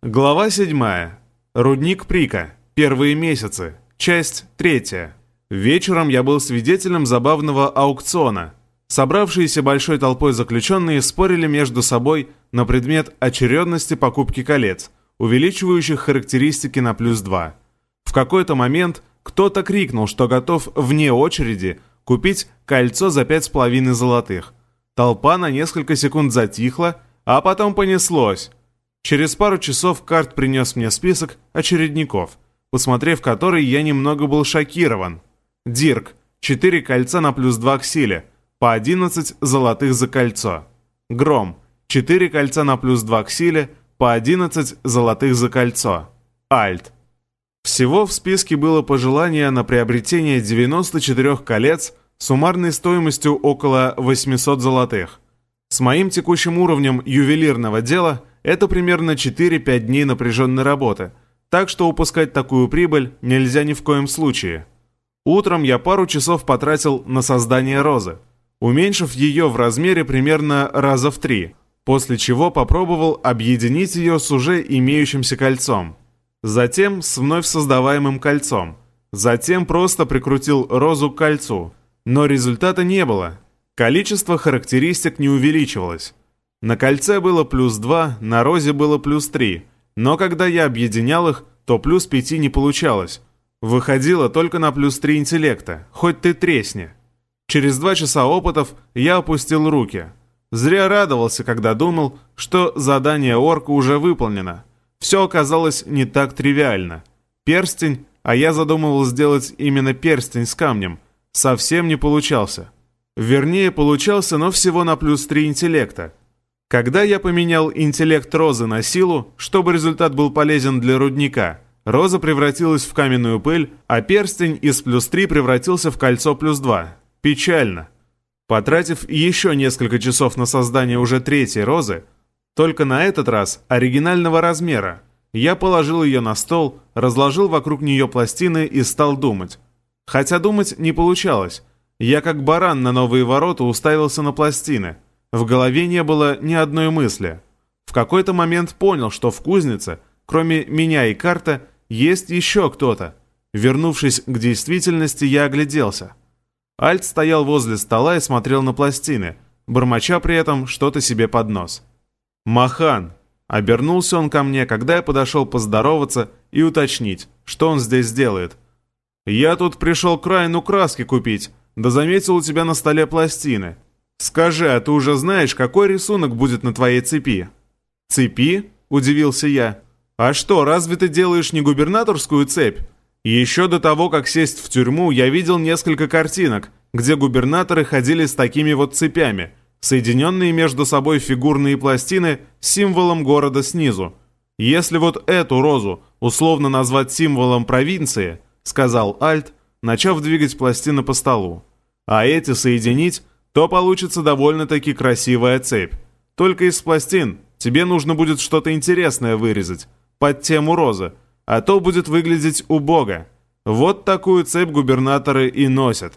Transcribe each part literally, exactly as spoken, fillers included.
Глава седьмая. Рудник Прика. Первые месяцы. Часть третья. Вечером я был свидетелем забавного аукциона. Собравшиеся большой толпой заключенные спорили между собой на предмет очередности покупки колец, увеличивающих характеристики на плюс два. В какой-то момент кто-то крикнул, что готов вне очереди купить кольцо за пять с половиной золотых. Толпа на несколько секунд затихла, а потом понеслось. Через пару часов Карт принес мне список очередников, посмотрев который, я немного был шокирован. Дирк. четыре кольца на плюс два к силе, по одиннадцать золотых за кольцо. Гром. четыре кольца на плюс два к силе, по одиннадцать золотых за кольцо. Альт. Всего в списке было пожелание на приобретение девяноста четырёх колец с суммарной стоимостью около восьмисот золотых. С моим текущим уровнем ювелирного дела это примерно четыре-пять дней напряженной работы, так что упускать такую прибыль нельзя ни в коем случае. Утром я пару часов потратил на создание розы, уменьшив ее в размере примерно раза в три, после чего попробовал объединить ее с уже имеющимся кольцом. Затем с вновь создаваемым кольцом. Затем просто прикрутил розу к кольцу, но результата не было. Количество характеристик не увеличивалось. На кольце было плюс два, на розе было плюс три, но когда я объединял их, то плюс пяти не получалось. Выходило только на плюс три интеллекта, хоть ты тресни. Через два часа опытов я опустил руки. Зря радовался, когда думал, что задание орка уже выполнено. Все оказалось не так тривиально. Перстень, а я задумывал сделать именно перстень с камнем, совсем не получался. Вернее, получался, но всего на плюс три интеллекта. Когда я поменял интеллект розы на силу, чтобы результат был полезен для рудника, роза превратилась в каменную пыль, а перстень из плюс три превратился в кольцо плюс два. Печально. Потратив еще несколько часов на создание уже третьей розы, только на этот раз оригинального размера, я положил ее на стол, разложил вокруг нее пластины и стал думать. Хотя думать не получалось. Я как баран на новые ворота уставился на пластины. В голове не было ни одной мысли. В какой-то момент понял, что в кузнице, кроме меня и Карта, есть еще кто-то. Вернувшись к действительности, я огляделся. Альт стоял возле стола и смотрел на пластины, бормоча при этом что-то себе под нос. «Махан!» — обернулся он ко мне, когда я подошел поздороваться и уточнить, что он здесь делает. «Я тут пришел к Райну краски купить, да заметил у тебя на столе пластины. Скажи, а ты уже знаешь, какой рисунок будет на твоей цепи?» «Цепи?» — удивился я. «А что, разве ты делаешь не губернаторскую цепь? Еще до того, как сесть в тюрьму, я видел несколько картинок, где губернаторы ходили с такими вот цепями, соединенные между собой фигурные пластины с символом города снизу. Если вот эту розу условно назвать символом провинции, — сказал Альт, начав двигать пластины по столу, — а эти соединить, то получится довольно-таки красивая цепь. Только из пластин тебе нужно будет что-то интересное вырезать, под тему розы, а то будет выглядеть убого. Вот такую цепь губернаторы и носят.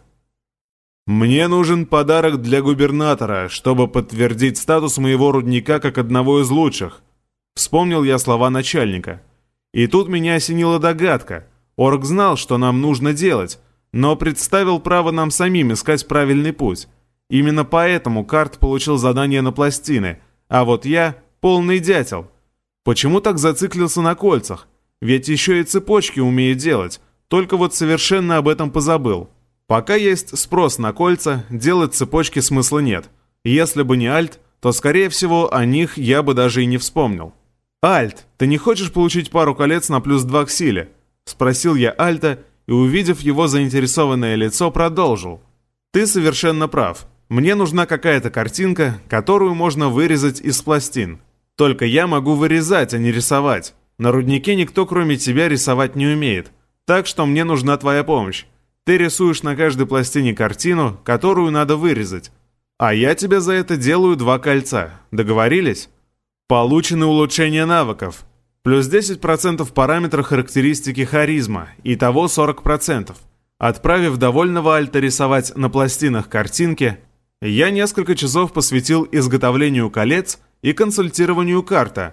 «Мне нужен подарок для губернатора, чтобы подтвердить статус моего рудника как одного из лучших», — вспомнил я слова начальника. И тут меня осенила догадка. Орк знал, что нам нужно делать, но представил право нам самим искать правильный путь. Именно поэтому Карт получил задание на пластины, а вот я — полный дятел. Почему так зациклился на кольцах? Ведь еще и цепочки умеет делать, только вот совершенно об этом позабыл. Пока есть спрос на кольца, делать цепочки смысла нет. Если бы не Альт, то, скорее всего, о них я бы даже и не вспомнил. «Альт, ты не хочешь получить пару колец на плюс два к силе?» — спросил я Альта и, увидев его заинтересованное лицо, продолжил. «Ты совершенно прав. Мне нужна какая-то картинка, которую можно вырезать из пластин. Только я могу вырезать, а не рисовать. На руднике никто, кроме тебя, рисовать не умеет. Так что мне нужна твоя помощь. Ты рисуешь на каждой пластине картину, которую надо вырезать. А я тебе за это делаю два кольца. Договорились? Получены улучшения навыков. Плюс десять процентов параметра характеристики харизма. Итого сорок процентов. Отправив довольного Альта рисовать на пластинах картинки, я несколько часов посвятил изготовлению колец и консультированию Карта.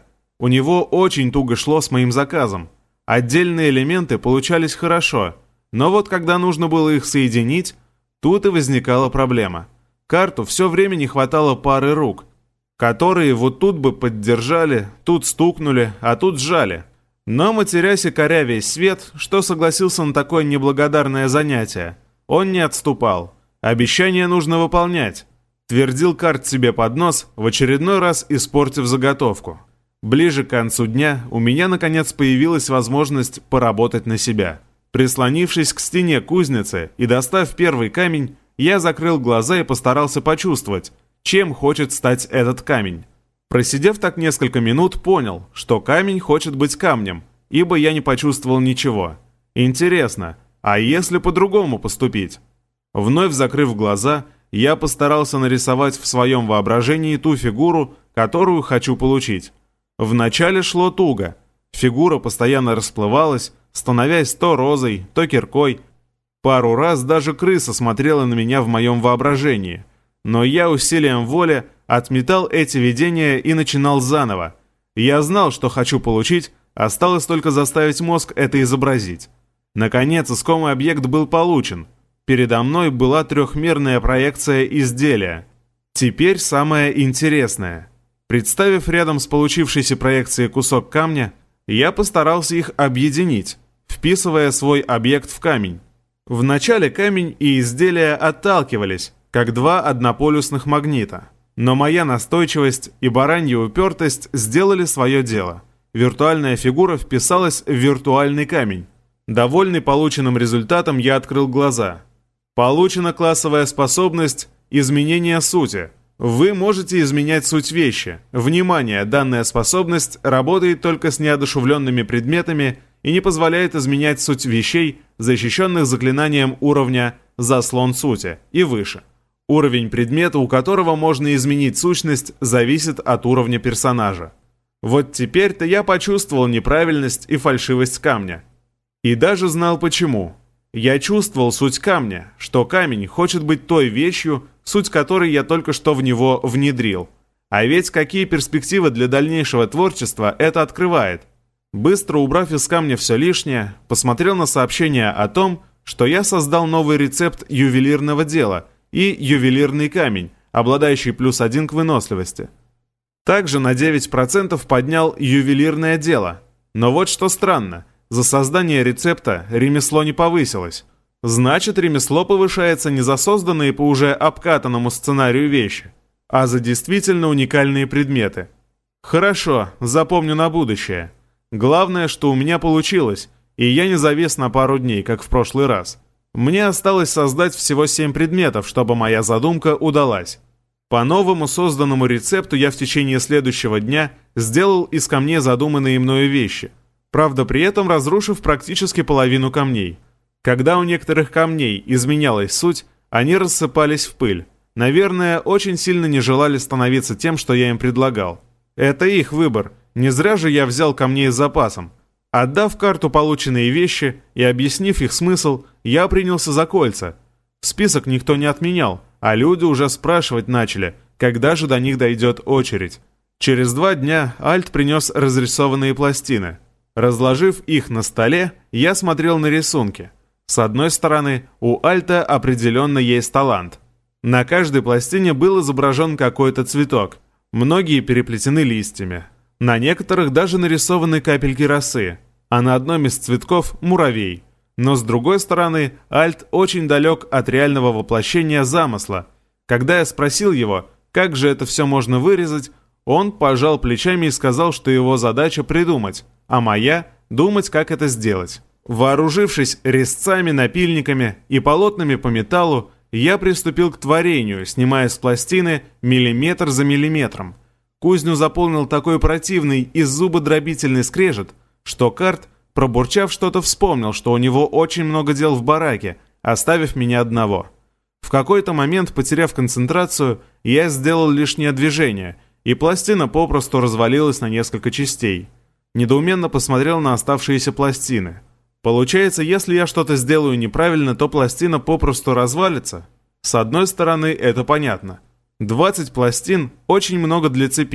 У него очень туго шло с моим заказом. Отдельные элементы получались хорошо, но вот когда нужно было их соединить, тут и возникала проблема. Карту все время не хватало пары рук, которые вот тут бы поддержали, тут стукнули, а тут сжали. Но, матерясь и коря весь свет, что согласился на такое неблагодарное занятие, он не отступал. Обещание нужно выполнять. Твердил Карт себе под нос, в очередной раз испортив заготовку. Ближе к концу дня у меня наконец появилась возможность поработать на себя. Прислонившись к стене кузницы и достав первый камень, я закрыл глаза и постарался почувствовать, чем хочет стать этот камень. Просидев так несколько минут, понял, что камень хочет быть камнем, ибо я не почувствовал ничего. Интересно, а если по-другому поступить? Вновь закрыв глаза, я постарался нарисовать в своем воображении ту фигуру, которую хочу получить. Вначале шло туго. Фигура постоянно расплывалась, становясь то розой, то киркой. Пару раз даже крыса смотрела на меня в моем воображении. Но я усилием воли отметал эти видения и начинал заново. Я знал, что хочу получить, осталось только заставить мозг это изобразить. Наконец, искомый объект был получен. Передо мной была трехмерная проекция изделия. Теперь самое интересное. Представив рядом с получившейся проекцией кусок камня, я постарался их объединить, вписывая свой объект в камень. Вначале камень и изделие отталкивались, как два однополюсных магнита. Но моя настойчивость и баранья упертость сделали свое дело. Виртуальная фигура вписалась в виртуальный камень. Довольный полученным результатом, я открыл глаза. Получена классовая способность изменения сути. Вы можете изменять суть вещи. Внимание, данная способность работает только с неодушевленными предметами и не позволяет изменять суть вещей, защищенных заклинанием уровня «Заслон сути» и выше. Уровень предмета, у которого можно изменить сущность, зависит от уровня персонажа. Вот теперь-то я почувствовал неправильность и фальшивость камня. И даже знал почему. Я чувствовал суть камня, что камень хочет быть той вещью, суть которой я только что в него внедрил. А ведь какие перспективы для дальнейшего творчества это открывает. Быстро убрав из камня все лишнее, посмотрел на сообщение о том, что я создал новый рецепт ювелирного дела и ювелирный камень, обладающий плюс один к выносливости. Также на девять процентов поднял ювелирное дело. Но вот что странно. За создание рецепта ремесло не повысилось. Значит, ремесло повышается не за созданные по уже обкатанному сценарию вещи, а за действительно уникальные предметы. Хорошо, запомню на будущее. Главное, что у меня получилось, и я не завис на пару дней, как в прошлый раз. Мне осталось создать всего семь предметов, чтобы моя задумка удалась. По новому созданному рецепту я в течение следующего дня сделал из камней задуманные мною вещи. Правда, при этом разрушив практически половину камней. Когда у некоторых камней изменялась суть, они рассыпались в пыль. Наверное, очень сильно не желали становиться тем, что я им предлагал. Это их выбор, не зря же я взял камней с запасом. Отдав карту полученные вещи и объяснив их смысл, я принялся за кольца. Список никто не отменял, а люди уже спрашивать начали, когда же до них дойдет очередь. Через два дня Альт принес разрисованные пластины. Разложив их на столе, я смотрел на рисунки. С одной стороны, у Альта определенно есть талант. На каждой пластине был изображен какой-то цветок. Многие переплетены листьями. На некоторых даже нарисованы капельки росы. А на одном из цветков – муравей. Но с другой стороны, Альт очень далек от реального воплощения замысла. Когда я спросил его, как же это все можно вырезать, он пожал плечами и сказал, что его задача придумать, а моя – думать, как это сделать. Вооружившись резцами, напильниками и полотнами по металлу, я приступил к творению, снимая с пластины миллиметр за миллиметром. Кузню заполнил такой противный и зубодробительный скрежет, что Карт, пробурчав что-то, вспомнил, что у него очень много дел в бараке, оставив меня одного. В какой-то момент, потеряв концентрацию, я сделал лишнее движение, и пластина попросту развалилась на несколько частей. Недоуменно посмотрел на оставшиеся пластины. Получается, если я что-то сделаю неправильно, то пластина попросту развалится? С одной стороны, это понятно. двадцать пластин – очень много для цепи.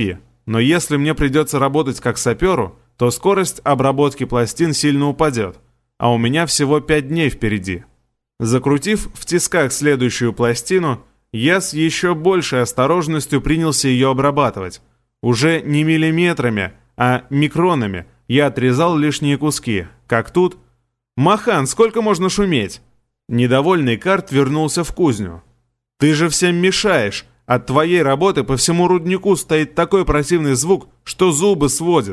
Но если мне придется работать как саперу, то скорость обработки пластин сильно упадет, а у меня всего пять дней впереди. Закрутив в тисках следующую пластину, я с еще большей осторожностью принялся ее обрабатывать. Уже не миллиметрами, а микронами я отрезал лишние куски. Как тут... «Махан, сколько можно шуметь?» Недовольный Карт вернулся в кузню. «Ты же всем мешаешь. От твоей работы по всему руднику стоит такой противный звук, что зубы сводит».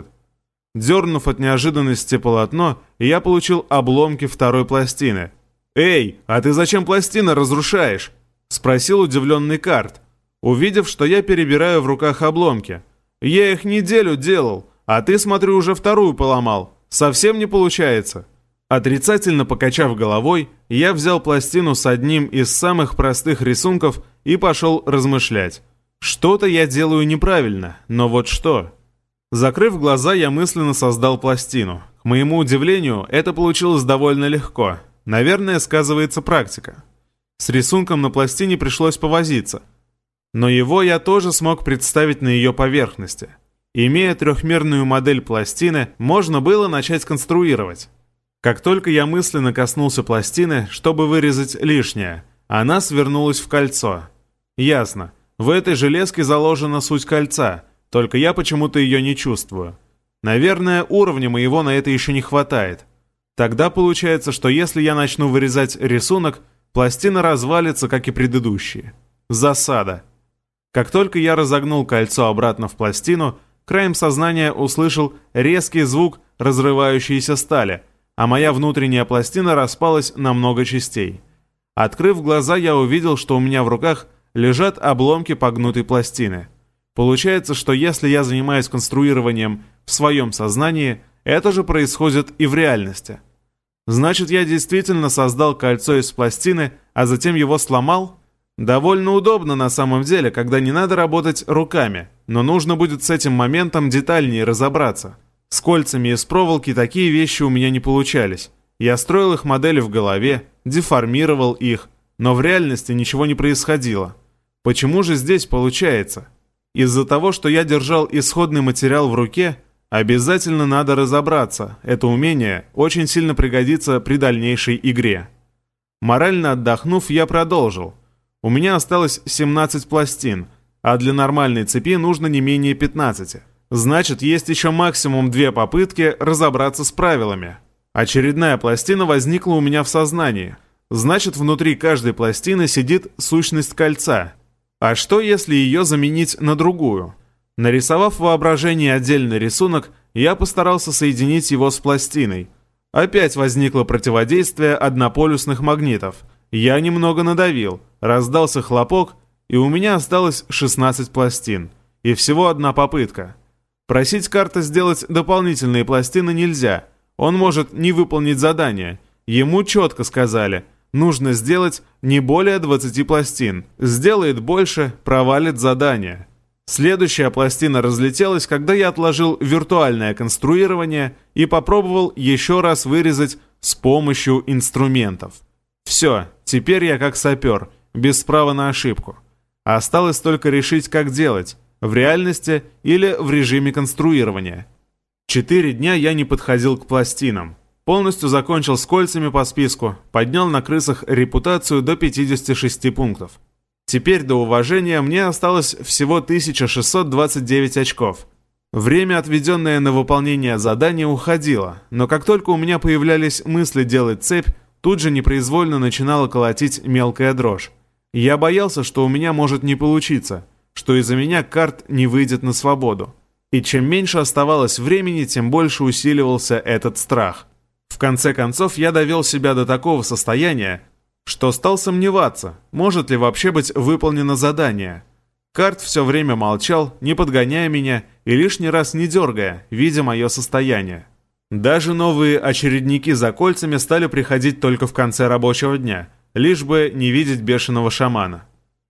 Дернув от неожиданности полотно, я получил обломки второй пластины. «Эй, а ты зачем пластины разрушаешь?» — спросил удивленный Карт, увидев, что я перебираю в руках обломки. «Я их неделю делал, а ты, смотрю, уже вторую поломал. Совсем не получается». Отрицательно покачав головой, я взял пластину с одним из самых простых рисунков и пошел размышлять. Что-то я делаю неправильно, но вот что? Закрыв глаза, я мысленно создал пластину. К моему удивлению, это получилось довольно легко. Наверное, сказывается практика. С рисунком на пластине пришлось повозиться. Но его я тоже смог представить на ее поверхности. Имея трехмерную модель пластины, можно было начать конструировать. Как только я мысленно коснулся пластины, чтобы вырезать лишнее, она свернулась в кольцо. Ясно, в этой железке заложена суть кольца, только я почему-то ее не чувствую. Наверное, уровня моего на это еще не хватает. Тогда получается, что если я начну вырезать рисунок, пластина развалится, как и предыдущие. Засада. Как только я разогнул кольцо обратно в пластину, краем сознания услышал резкий звук разрывающейся стали, а моя внутренняя пластина распалась на много частей. Открыв глаза, я увидел, что у меня в руках лежат обломки погнутой пластины. Получается, что если я занимаюсь конструированием в своем сознании, это же происходит и в реальности. Значит, я действительно создал кольцо из пластины, а затем его сломал? Довольно удобно на самом деле, когда не надо работать руками, но нужно будет с этим моментом детальнее разобраться. С кольцами из проволоки такие вещи у меня не получались. Я строил их модели в голове, деформировал их, но в реальности ничего не происходило. Почему же здесь получается? Из-за того, что я держал исходный материал в руке, обязательно надо разобраться. Это умение очень сильно пригодится при дальнейшей игре. Морально отдохнув, я продолжил. У меня осталось семнадцать пластин, а для нормальной цепи нужно не менее пятнадцати. Значит, есть еще максимум две попытки разобраться с правилами. Очередная пластина возникла у меня в сознании. Значит, внутри каждой пластины сидит сущность кольца. А что, если ее заменить на другую? Нарисовав в воображении отдельный рисунок, я постарался соединить его с пластиной. Опять возникло противодействие однополюсных магнитов. Я немного надавил, раздался хлопок, и у меня осталось шестнадцать пластин. И всего одна попытка. Просить Карта сделать дополнительные пластины нельзя. Он может не выполнить задание. Ему четко сказали, нужно сделать не более двадцати пластин. Сделает больше, провалит задание. Следующая пластина разлетелась, когда я отложил виртуальное конструирование и попробовал еще раз вырезать с помощью инструментов. Все, теперь я как сапер, без права на ошибку. Осталось только решить, как делать. В реальности или в режиме конструирования. Четыре дня я не подходил к пластинам. Полностью закончил с кольцами по списку, поднял на крысах репутацию до пятидесяти шести пунктов. Теперь до уважения мне осталось всего тысяча шестьсот двадцать девять очков. Время, отведенное на выполнение задания, уходило, но как только у меня появлялись мысли делать цепь, тут же непроизвольно начинала колотить мелкая дрожь. Я боялся, что у меня может не получиться, что из-за меня Карт не выйдет на свободу. И чем меньше оставалось времени, тем больше усиливался этот страх. В конце концов, я довел себя до такого состояния, что стал сомневаться, может ли вообще быть выполнено задание. Карт все время молчал, не подгоняя меня и лишний раз не дергая, видя мое состояние. Даже новые очередники за кольцами стали приходить только в конце рабочего дня, лишь бы не видеть бешеного шамана.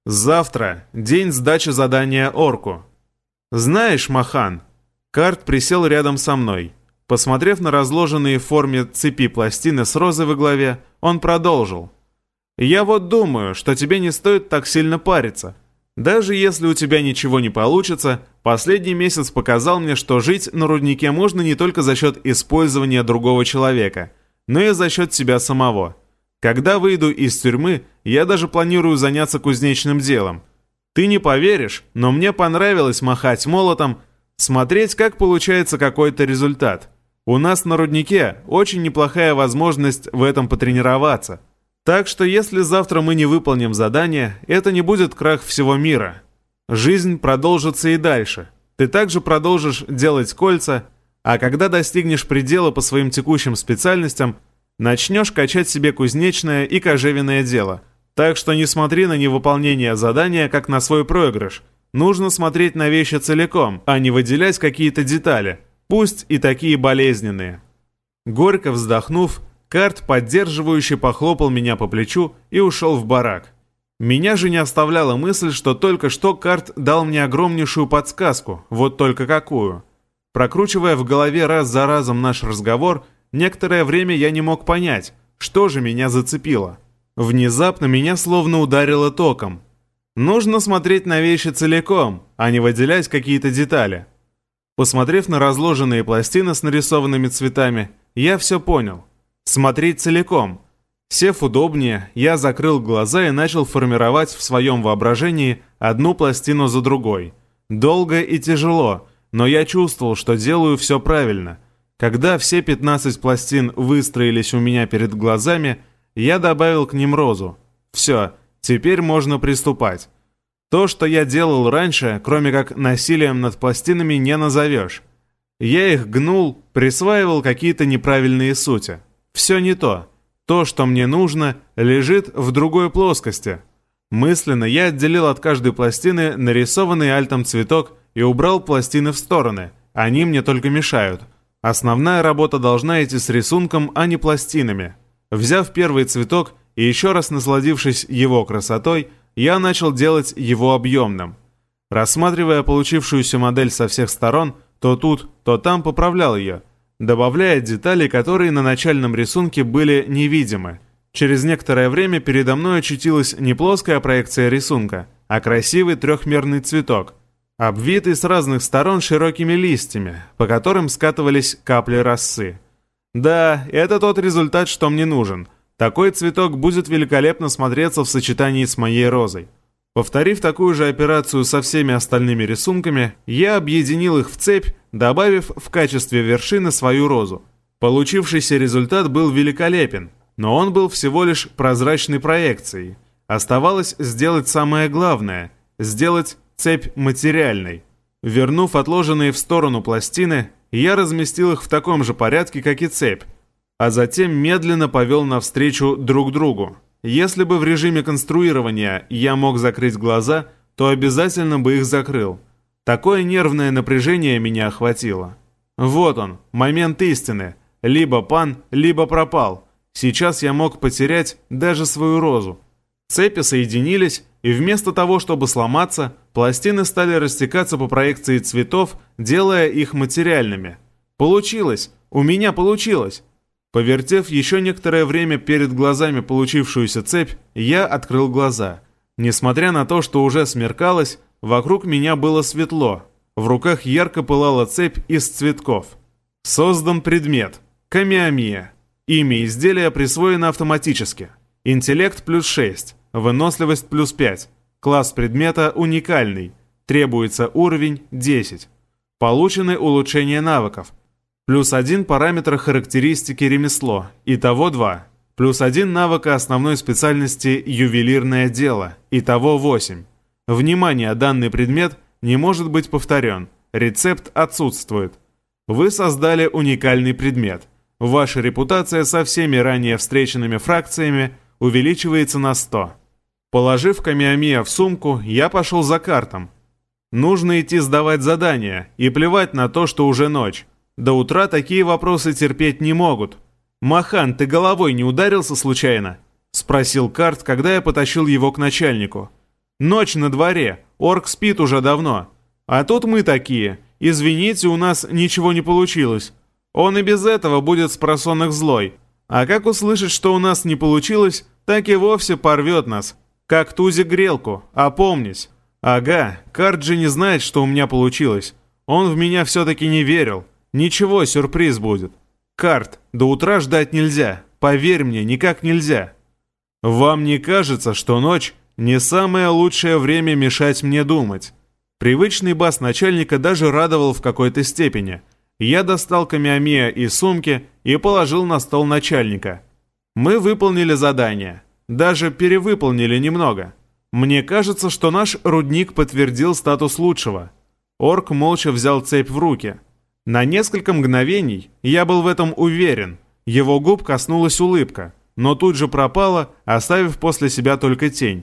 Завтра день сдачи задания орку. Знаешь, Махан, Карт присел рядом со мной. Посмотрев на разложенные в форме цепи пластины с розой во главе, он продолжил. Я вот думаю, что тебе не стоит так сильно париться. Даже если у тебя ничего не получится, последний месяц показал мне, что жить на руднике можно не только за счет использования другого человека, но и за счет себя самого. Когда выйду из тюрьмы, я даже планирую заняться кузнечным делом. Ты не поверишь, но мне понравилось махать молотом, смотреть, как получается какой-то результат. У нас на руднике очень неплохая возможность в этом потренироваться. Так что если завтра мы не выполним задание, это не будет крах всего мира. Жизнь продолжится и дальше. Ты также продолжишь делать кольца, а когда достигнешь предела по своим текущим специальностям, начнешь качать себе кузнечное и кожевенное дело. Так что не смотри на невыполнение задания как на свой проигрыш. Нужно смотреть на вещи целиком, а не выделять какие-то детали, пусть и такие болезненные. Горько вздохнув, Карт поддерживающе похлопал меня по плечу и ушел в барак. Меня же не оставляла мысль, что только что Карт дал мне огромнейшую подсказку, вот только какую. Прокручивая в голове раз за разом наш разговор, некоторое время я не мог понять, что же меня зацепило. Внезапно меня словно ударило током. Нужно смотреть на вещи целиком, а не выделять какие-то детали. Посмотрев на разложенные пластины с нарисованными цветами, я все понял. Смотреть целиком. Сев удобнее, я закрыл глаза и начал формировать в своем воображении одну пластину за другой. Долго и тяжело, но я чувствовал, что делаю все правильно. Когда все пятнадцать пластин выстроились у меня перед глазами, я добавил к ним розу. Все, теперь можно приступать. То, что я делал раньше, кроме как насилием над пластинами, не назовешь. Я их гнул, присваивал какие-то неправильные сути. Все не то. То, что мне нужно, лежит в другой плоскости. Мысленно я отделил от каждой пластины нарисованный альтом цветок и убрал пластины в стороны. Они мне только мешают. Основная работа должна идти с рисунком, а не пластинами. Взяв первый цветок и еще раз насладившись его красотой, я начал делать его объемным. Рассматривая получившуюся модель со всех сторон, то тут, то там поправлял ее, добавляя детали, которые на начальном рисунке были невидимы. Через некоторое время передо мной очутилась не плоская проекция рисунка, а красивый трехмерный цветок, обвитый с разных сторон широкими листьями, по которым скатывались капли росы. Да, это тот результат, что мне нужен. Такой цветок будет великолепно смотреться в сочетании с моей розой. Повторив такую же операцию со всеми остальными рисунками, я объединил их в цепь, добавив в качестве вершины свою розу. Получившийся результат был великолепен, но он был всего лишь прозрачной проекцией. Оставалось сделать самое главное – сделать цепь материальной. Вернув отложенные в сторону пластины, я разместил их в таком же порядке, как и цепь, а затем медленно повел навстречу друг другу. Если бы в режиме конструирования я мог закрыть глаза, то обязательно бы их закрыл. Такое нервное напряжение меня охватило. Вот он, момент истины. Либо пан, либо пропал. Сейчас я мог потерять даже свою розу. Цепи соединились, и вместо того, чтобы сломаться, пластины стали растекаться по проекции цветов, делая их материальными. Получилось! У меня получилось! Повертев еще некоторое время перед глазами получившуюся цепь, я открыл глаза. Несмотря на то, что уже смеркалось, вокруг меня было светло. В руках ярко пылала цепь из цветков. Создан предмет. Камиамия. Имя изделия присвоено автоматически. Интеллект плюс шесть. Выносливость плюс пять. Класс предмета уникальный. Требуется уровень десять. Получены улучшения навыков. Плюс один параметр характеристики ремесло. Итого два. Плюс один навыка основной специальности ювелирное дело. Итого восемь. Внимание, данный предмет не может быть повторен. Рецепт отсутствует. Вы создали уникальный предмет. Ваша репутация со всеми ранее встреченными фракциями увеличивается на сто. Положив Камиамия в сумку, я пошел за картом. Нужно идти сдавать задания, и плевать на то, что уже ночь. До утра такие вопросы терпеть не могут. «Махан, ты головой не ударился случайно?» — спросил Карт, когда я потащил его к начальнику. «Ночь на дворе, орк спит уже давно. А тут мы такие. Извините, у нас ничего не получилось. Он и без этого будет с просонок злой. А как услышит, что у нас не получилось, так и вовсе порвет нас. Как тузик грелку, опомнись. Ага, Карт же не знает, что у меня получилось. Он в меня все-таки не верил. Ничего, сюрприз будет. Карт, до утра ждать нельзя. Поверь мне, никак нельзя. Вам не кажется, что ночь не самое лучшее время мешать мне думать? Привычный бас начальника даже радовал в какой-то степени. Я достал камиамия из сумки и положил на стол начальника. Мы выполнили задание. Даже перевыполнили немного. Мне кажется, что наш рудник подтвердил статус лучшего. Орк молча взял цепь в руки. На несколько мгновений я был в этом уверен. Его губ коснулась улыбка, но тут же пропала, оставив после себя только тень.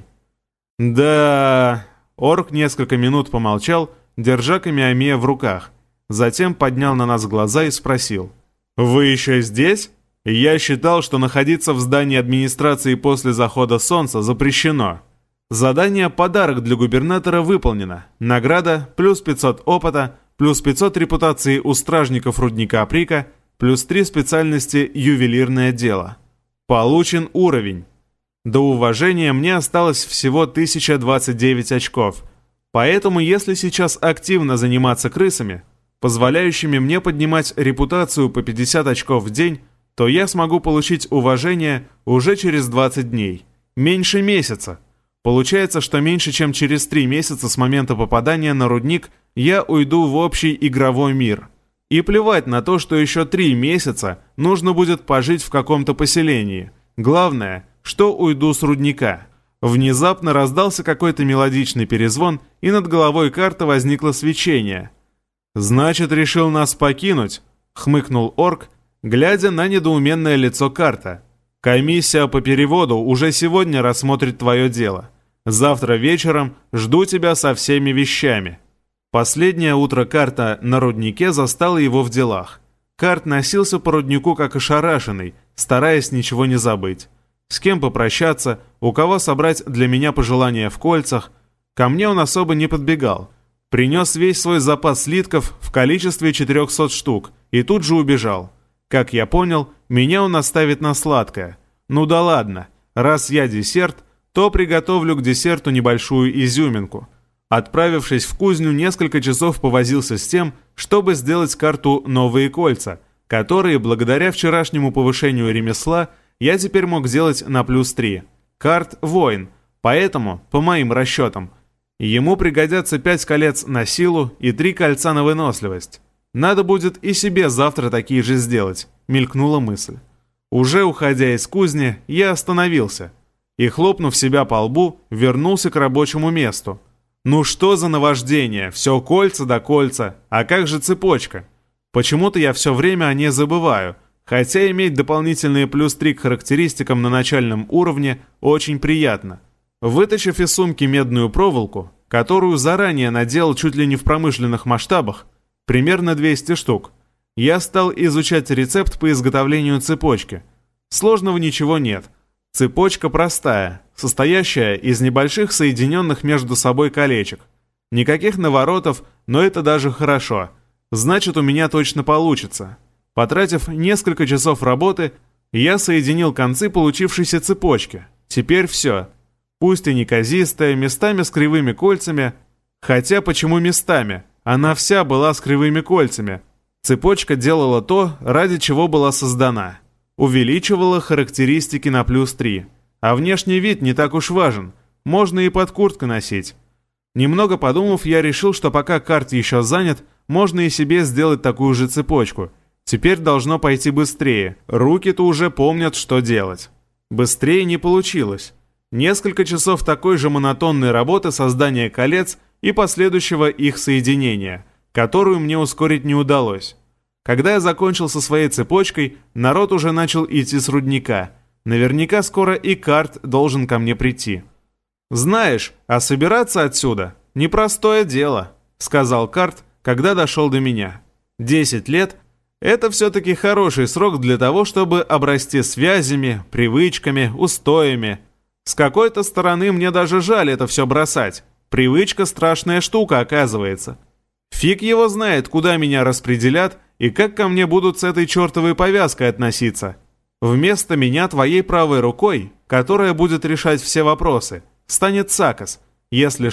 Да... Орк несколько минут помолчал, держа камиамия в руках. Затем поднял на нас глаза и спросил. «Вы еще здесь? Я считал, что находиться в здании администрации после захода солнца запрещено. Задание «Подарок для губернатора» выполнено. Награда плюс пятьсот опыта, плюс пятьсот репутации у стражников рудника Прика, плюс три специальности «Ювелирное дело». Получен уровень. До уважения мне осталось всего тысяча двадцать девять очков. Поэтому если сейчас активно заниматься крысами, позволяющими мне поднимать репутацию по пятьдесят очков в день, то я смогу получить уважение уже через двадцать дней. Меньше месяца. Получается, что меньше чем через три месяца с момента попадания на рудник я уйду в общий игровой мир. И плевать на то, что еще три месяца нужно будет пожить в каком-то поселении. Главное, что уйду с рудника. Внезапно раздался какой-то мелодичный перезвон, и над головой карты возникло свечение. «Значит, решил нас покинуть?» — хмыкнул орк, глядя на недоуменное лицо карта. «Комиссия по переводу уже сегодня рассмотрит твое дело. Завтра вечером жду тебя со всеми вещами». Последнее утро карта на руднике застало его в делах. Карт носился по руднику как ошарашенный, стараясь ничего не забыть. С кем попрощаться, у кого собрать для меня пожелания в кольцах. Ко мне он особо не подбегал. Принес весь свой запас слитков в количестве четырехсот штук и тут же убежал. Как я понял, меня он оставит на сладкое. Ну да ладно, раз я десерт, то приготовлю к десерту небольшую изюминку. Отправившись в кузню, несколько часов повозился с тем, чтобы сделать карту «Новые кольца», которые, благодаря вчерашнему повышению ремесла, я теперь мог делать на плюс три. Карт «Воин», поэтому, по моим расчетам, ему пригодятся пять колец на силу и три кольца на выносливость. Надо будет и себе завтра такие же сделать, мелькнула мысль. Уже уходя из кузни, я остановился и, хлопнув себя по лбу, вернулся к рабочему месту. Ну что за наваждение, все кольца да кольца, а как же цепочка? Почему-то я все время о ней забываю, хотя иметь дополнительные плюс три к характеристикам на начальном уровне очень приятно. Вытащив из сумки медную проволоку, которую заранее наделал чуть ли не в промышленных масштабах, примерно двести штук, я стал изучать рецепт по изготовлению цепочки. Сложного ничего нет. Цепочка простая, состоящая из небольших соединенных между собой колечек. Никаких наворотов, но это даже хорошо. Значит, у меня точно получится. Потратив несколько часов работы, я соединил концы получившейся цепочки. Теперь все. Пусть и неказистая, местами с кривыми кольцами. Хотя почему местами? Она вся была с кривыми кольцами. Цепочка делала то, ради чего была создана. Увеличивала характеристики на плюс три. А внешний вид не так уж важен. Можно и под курткой носить. Немного подумав, я решил, что пока карт еще занят, можно и себе сделать такую же цепочку. Теперь должно пойти быстрее. Руки-то уже помнят, что делать. Быстрее не получилось. Несколько часов такой же монотонной работы создания колец и последующего их соединения, которую мне ускорить не удалось. Когда я закончил со своей цепочкой, народ уже начал идти с рудника. Наверняка скоро и карт должен ко мне прийти. «Знаешь, а собираться отсюда – непростое дело», – сказал карт, когда дошел до меня. «Десять лет – это все-таки хороший срок для того, чтобы обрасти связями, привычками, устоями. С какой-то стороны мне даже жаль это все бросать. Привычка – страшная штука, оказывается. Фиг его знает, куда меня распределят и как ко мне будут с этой чертовой повязкой относиться. Вместо меня твоей правой рукой, которая будет решать все вопросы, станет Сакос. Если что,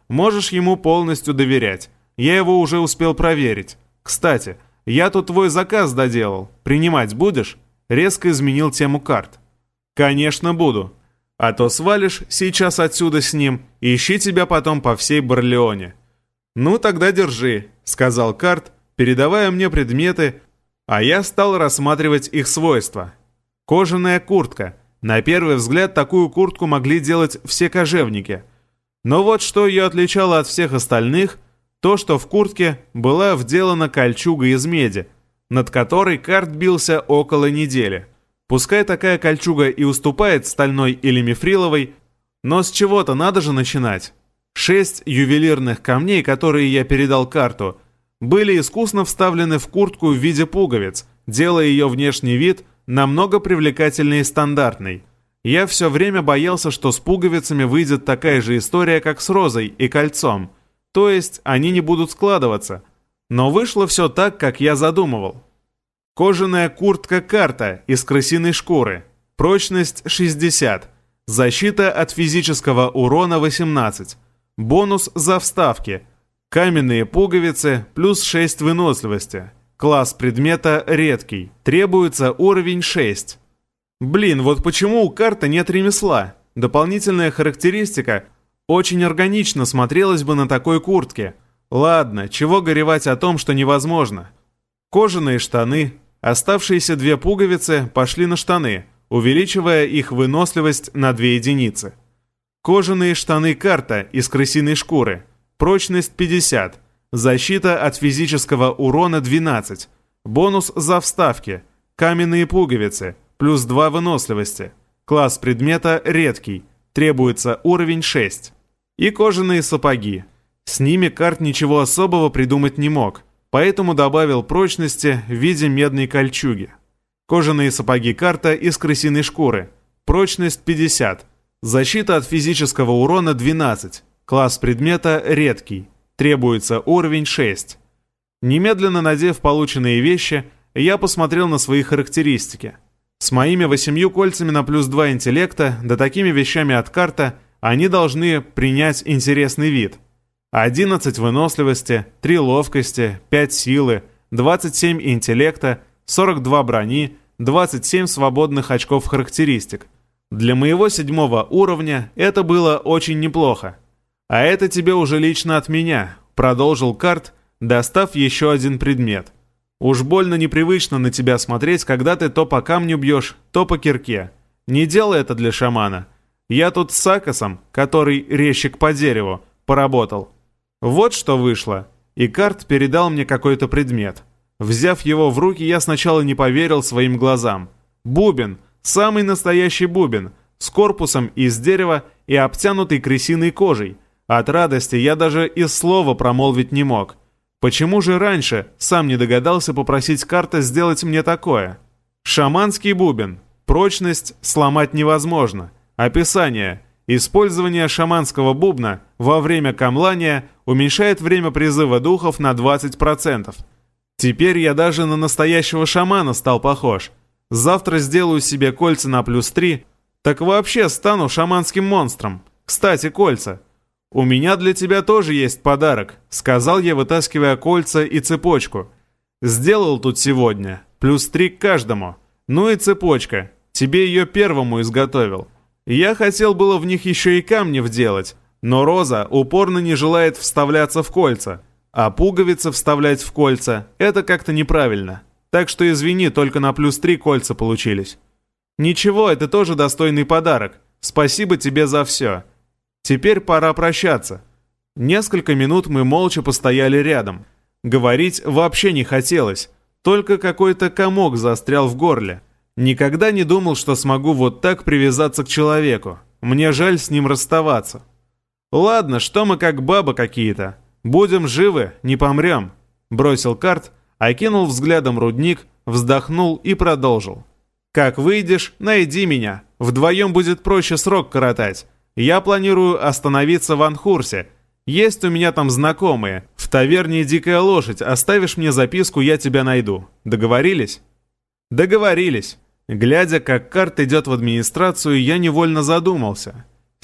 Можешь ему полностью доверять. Я его уже успел проверить. Кстати, я тут твой заказ доделал. Принимать будешь?» Резко изменил тему карт. «Конечно буду. А то свалишь сейчас отсюда с ним, и ищи тебя потом по всей Барлеоне». «Ну тогда держи», — сказал Карт, передавая мне предметы, а я стал рассматривать их свойства. Кожаная куртка. На первый взгляд такую куртку могли делать все кожевники. Но вот что ее отличало от всех остальных, то, что в куртке была вделана кольчуга из меди, над которой Карт бился около недели. Пускай такая кольчуга и уступает стальной или мифриловой, но с чего-то надо же начинать. Шесть ювелирных камней, которые я передал Карту, были искусно вставлены в куртку в виде пуговиц, делая ее внешний вид намного привлекательнее стандартной. Я все время боялся, что с пуговицами выйдет такая же история, как с розой и кольцом, то есть они не будут складываться. Но вышло все так, как я задумывал. Кожаная куртка Карта из крысиной шкуры, прочность шестьдесят, защита от физического урона восемнадцать, бонус за вставки, каменные пуговицы плюс шесть выносливости, класс предмета редкий, требуется уровень шесть. Блин, вот почему у Карта нет ремесла? Дополнительная характеристика очень органично смотрелась бы на такой куртке. Ладно, чего горевать о том, что невозможно. Кожаные штаны, оставшиеся две пуговицы пошли на штаны, увеличивая их выносливость на две единицы. Кожаные штаны Карта из крысиной шкуры, прочность пятьдесят, защита от физического урона двенадцать, бонус за вставки, каменные пуговицы, плюс два выносливости, класс предмета редкий, требуется уровень шесть. И кожаные сапоги. С ними Карт ничего особого придумать не мог, поэтому добавил прочности в виде медной кольчуги. Кожаные сапоги Карта из крысиной шкуры, прочность пятьдесят, защита от физического урона двенадцать, класс предмета редкий, требуется уровень шесть. Немедленно надев полученные вещи, я посмотрел на свои характеристики. С моими восемью кольцами на плюс два интеллекта, да такими вещами от Карта, они должны принять интересный вид. одиннадцать выносливости, три ловкости, пять силы, двадцать семь интеллекта, сорок два брони, двадцать семь свободных очков характеристик. Для моего седьмого уровня это было очень неплохо. «А это тебе уже лично от меня», — продолжил Карт, достав еще один предмет. «Уж больно непривычно на тебя смотреть, когда ты то по камню бьешь, то по кирке. Не делай это для шамана. Я тут с Акосом, который резчик по дереву, поработал. Вот что вышло». И Карт передал мне какой-то предмет. Взяв его в руки, я сначала не поверил своим глазам. Бубен, самый настоящий бубен, с корпусом из дерева и обтянутый крысиной кожей. От радости я даже и слова промолвить не мог. Почему же раньше сам не догадался попросить Карта сделать мне такое? Шаманский бубен. Прочность сломать невозможно. Описание. Использование шаманского бубна во время камлания уменьшает время призыва духов на двадцать процентов. Теперь я даже на настоящего шамана стал похож. Завтра сделаю себе кольца на плюс три, так вообще стану шаманским монстром. Кстати, кольца. «У меня для тебя тоже есть подарок», — сказал я, вытаскивая кольца и цепочку. «Сделал тут сегодня. Плюс три к каждому. Ну и цепочка. Тебе ее первому изготовил. Я хотел было в них еще и камни вделать, но Роза упорно не желает вставляться в кольца, а пуговицы вставлять в кольца — это как-то неправильно. Так что извини, только на плюс три кольца получились». «Ничего, это тоже достойный подарок. Спасибо тебе за все. Теперь пора прощаться». Несколько минут мы молча постояли рядом. Говорить вообще не хотелось, только какой-то комок застрял в горле. Никогда не думал, что смогу вот так привязаться к человеку. Мне жаль с ним расставаться. «Ладно, что мы как бабы какие-то. Будем живы, не помрем», — бросил Карт, окинул взглядом рудник, вздохнул и продолжил. «Как выйдешь, найди меня. Вдвоем будет проще срок коротать. Я планирую остановиться в Анхурсе. Есть у меня там знакомые. В таверне «Дикая лошадь» оставишь мне записку, я тебя найду. Договорились?» «Договорились». Глядя, как Карт идет в администрацию, я невольно задумался.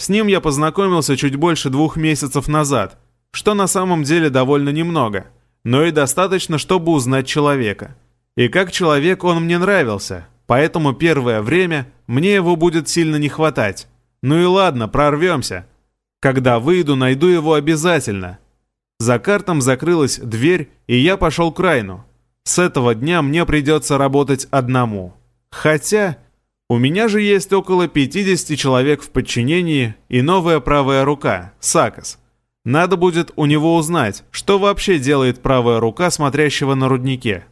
С ним я познакомился чуть больше двух месяцев назад, что на самом деле довольно немного, но и достаточно, чтобы узнать человека. И как человек он мне нравился, поэтому первое время мне его будет сильно не хватать. Ну и ладно, прорвемся. Когда выйду, найду его обязательно. За Картом закрылась дверь, и я пошел к Райну. С этого дня мне придется работать одному. Хотя у меня же есть около пятидесяти человек в подчинении и новая правая рука, Сакас. Надо будет у него узнать, что вообще делает правая рука смотрящего на руднике.